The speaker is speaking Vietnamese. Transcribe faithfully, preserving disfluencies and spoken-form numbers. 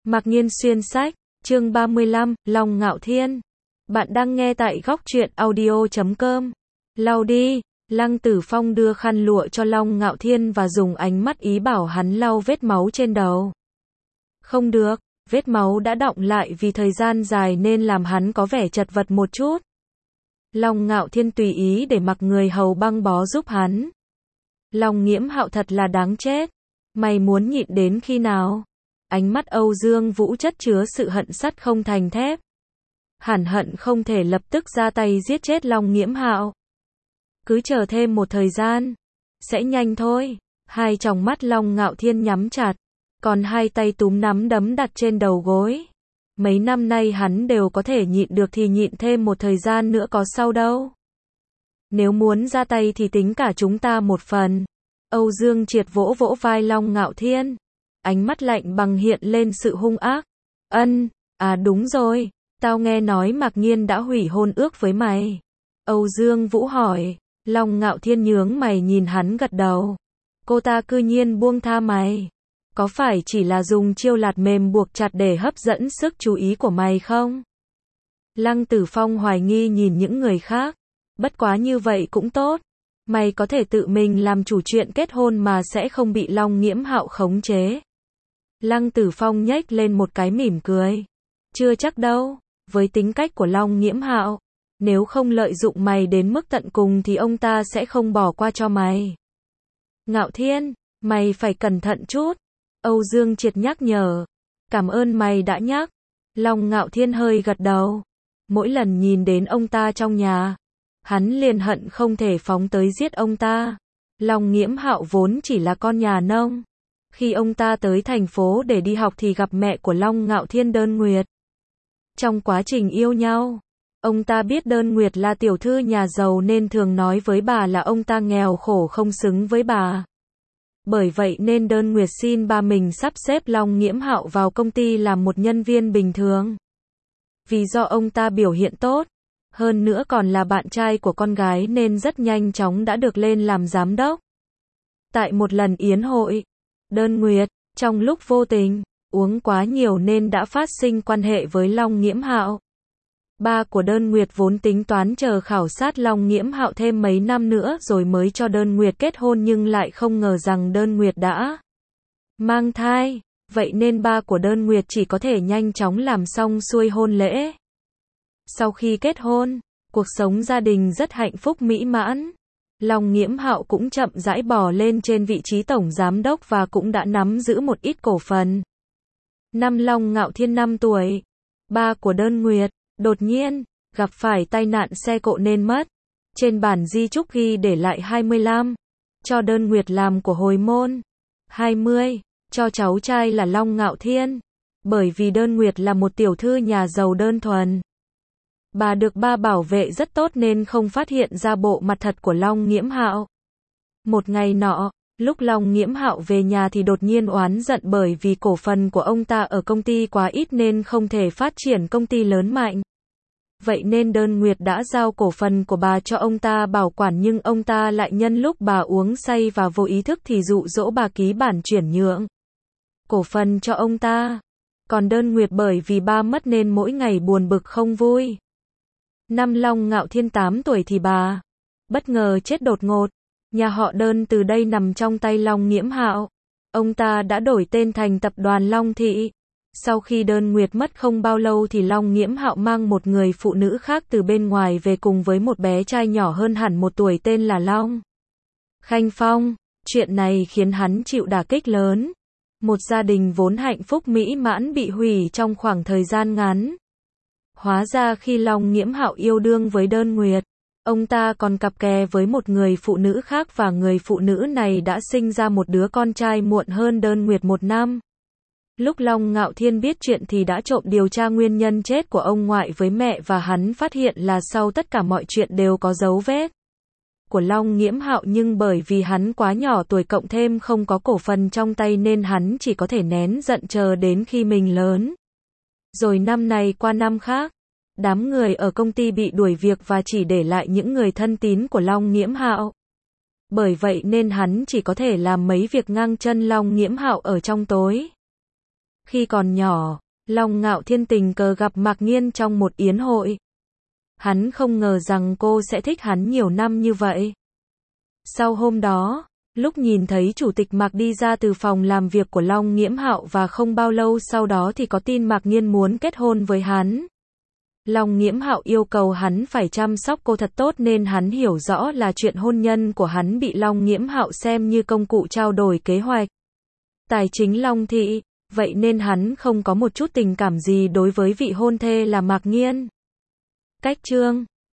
Mạc Nhiên xuyên sách, chương ba mươi lăm, Long Ngạo Thiên. Bạn đang nghe tại góc truyện audio chấm com. Lau đi, Lăng Tử Phong đưa khăn lụa cho Long Ngạo Thiên và dùng ánh mắt ý bảo hắn lau vết máu trên đầu. Không được, vết máu đã đọng lại vì thời gian dài nên làm hắn có vẻ chật vật một chút. Long Ngạo Thiên tùy ý để mặc người hầu băng bó giúp hắn. Long Nghiễm Hạo thật là đáng chết. Mày muốn nhịn đến khi nào? Ánh mắt Âu Dương Vũ chất chứa sự hận sắt không thành thép. Hẳn hận không thể lập tức ra tay giết chết Long Nghiễm Hạo. Cứ chờ thêm một thời gian. Sẽ nhanh thôi. Hai tròng mắt Long Ngạo Thiên nhắm chặt. Còn hai tay túm nắm đấm đặt trên đầu gối. Mấy năm nay hắn đều có thể nhịn được thì nhịn thêm một thời gian nữa có sao đâu. Nếu muốn ra tay thì tính cả chúng ta một phần. Âu Dương Triệt vỗ vỗ vai Long Ngạo Thiên. Ánh mắt lạnh bằng hiện lên sự hung ác. Ân, à đúng rồi, tao nghe nói Mạc Nhiên đã hủy hôn ước với mày. Âu Dương Vũ hỏi. Long Ngạo Thiên nhướng mày nhìn hắn gật đầu. Cô ta cư nhiên buông tha mày. Có phải chỉ là dùng chiêu lạt mềm buộc chặt để hấp dẫn sức chú ý của mày không? Lăng Tử Phong hoài nghi nhìn những người khác. Bất quá như vậy cũng tốt. Mày có thể tự mình làm chủ chuyện kết hôn mà sẽ không bị Long Nghiễm Hạo khống chế. Lăng Tử Phong nhếch lên một cái mỉm cười. Chưa chắc đâu, với tính cách của Long Nghiễm Hạo, nếu không lợi dụng mày đến mức tận cùng thì ông ta sẽ không bỏ qua cho mày. Ngạo Thiên, mày phải cẩn thận chút. Âu Dương Triệt nhắc nhở. Cảm ơn mày đã nhắc. Long Ngạo Thiên hơi gật đầu. Mỗi lần nhìn đến ông ta trong nhà, hắn liền hận không thể phóng tới giết ông ta. Long Nghiễm Hạo vốn chỉ là con nhà nông. Khi ông ta tới thành phố để đi học thì gặp mẹ của Long Ngạo Thiên Đơn Nguyệt. Trong quá trình yêu nhau, ông ta biết Đơn Nguyệt là tiểu thư nhà giàu nên thường nói với bà là ông ta nghèo khổ không xứng với bà. Bởi vậy nên Đơn Nguyệt xin ba mình sắp xếp Long Nghiễm Hạo vào công ty làm một nhân viên bình thường. Vì do ông ta biểu hiện tốt, hơn nữa còn là bạn trai của con gái nên rất nhanh chóng đã được lên làm giám đốc. Tại một lần yến hội, Đơn Nguyệt, trong lúc vô tình, uống quá nhiều nên đã phát sinh quan hệ với Long Nghiễm Hạo. Ba của Đơn Nguyệt vốn tính toán chờ khảo sát Long Nghiễm Hạo thêm mấy năm nữa rồi mới cho Đơn Nguyệt kết hôn nhưng lại không ngờ rằng Đơn Nguyệt đã mang thai. Vậy nên ba của Đơn Nguyệt chỉ có thể nhanh chóng làm xong xuôi hôn lễ. Sau khi kết hôn, cuộc sống gia đình rất hạnh phúc mỹ mãn. Long Nghiễm Hạo cũng chậm rãi bò lên trên vị trí tổng giám đốc và cũng đã nắm giữ một ít cổ phần. Năm Long Ngạo Thiên năm tuổi, ba của Đơn Nguyệt, đột nhiên, gặp phải tai nạn xe cộ nên mất. Trên bản di chúc ghi để lại hai mươi lăm, cho Đơn Nguyệt làm của hồi môn. hai mươi, cho cháu trai là Long Ngạo Thiên. Bởi vì Đơn Nguyệt là một tiểu thư nhà giàu đơn thuần. Bà được ba bảo vệ rất tốt nên không phát hiện ra bộ mặt thật của Long Nghiễm Hạo. Một ngày nọ, lúc Long Nghiễm Hạo về nhà thì đột nhiên oán giận bởi vì cổ phần của ông ta ở công ty quá ít nên không thể phát triển công ty lớn mạnh. Vậy nên Đơn Nguyệt đã giao cổ phần của bà cho ông ta bảo quản nhưng ông ta lại nhân lúc bà uống say và vô ý thức thì dụ dỗ bà ký bản chuyển nhượng cổ phần cho ông ta. Còn Đơn Nguyệt bởi vì ba mất nên mỗi ngày buồn bực không vui. Năm Long Ngạo Thiên tám tuổi thì bà bất ngờ chết đột ngột. Nhà họ Đơn từ đây nằm trong tay Long Nghiễm Hạo. Ông ta đã đổi tên thành tập đoàn Long Thị. Sau khi Đơn Nguyệt mất không bao lâu thì Long Nghiễm Hạo mang một người phụ nữ khác từ bên ngoài về cùng với một bé trai nhỏ hơn hẳn một tuổi tên là Long Khanh Phong. Chuyện này khiến hắn chịu đả kích lớn. Một gia đình vốn hạnh phúc mỹ mãn bị hủy trong khoảng thời gian ngắn. Hóa ra khi Long Nghiễm Hạo yêu đương với Đơn Nguyệt, ông ta còn cặp kè với một người phụ nữ khác và người phụ nữ này đã sinh ra một đứa con trai muộn hơn Đơn Nguyệt một năm. Lúc Long Ngạo Thiên biết chuyện thì đã trộm điều tra nguyên nhân chết của ông ngoại với mẹ và hắn phát hiện là sau tất cả mọi chuyện đều có dấu vết của Long Nghiễm Hạo nhưng bởi vì hắn quá nhỏ tuổi cộng thêm không có cổ phần trong tay nên hắn chỉ có thể nén giận chờ đến khi mình lớn. Rồi năm này qua năm khác, đám người ở công ty bị đuổi việc và chỉ để lại những người thân tín của Long Nghiễm Hạo. Bởi vậy nên hắn chỉ có thể làm mấy việc ngang chân Long Nghiễm Hạo ở trong tối. Khi còn nhỏ, Long Ngạo Thiên tình cờ gặp Mạc Nghiên trong một yến hội. Hắn không ngờ rằng cô sẽ thích hắn nhiều năm như vậy. Sau hôm đó, lúc nhìn thấy Chủ tịch Mạc đi ra từ phòng làm việc của Long Nghiễm Hạo và không bao lâu sau đó thì có tin Mạc Nghiên muốn kết hôn với hắn. Long Nghiễm Hạo yêu cầu hắn phải chăm sóc cô thật tốt nên hắn hiểu rõ là chuyện hôn nhân của hắn bị Long Nghiễm Hạo xem như công cụ trao đổi kế hoạch tài chính Long thị, vậy nên hắn không có một chút tình cảm gì đối với vị hôn thê là Mạc Nghiên. Cách chương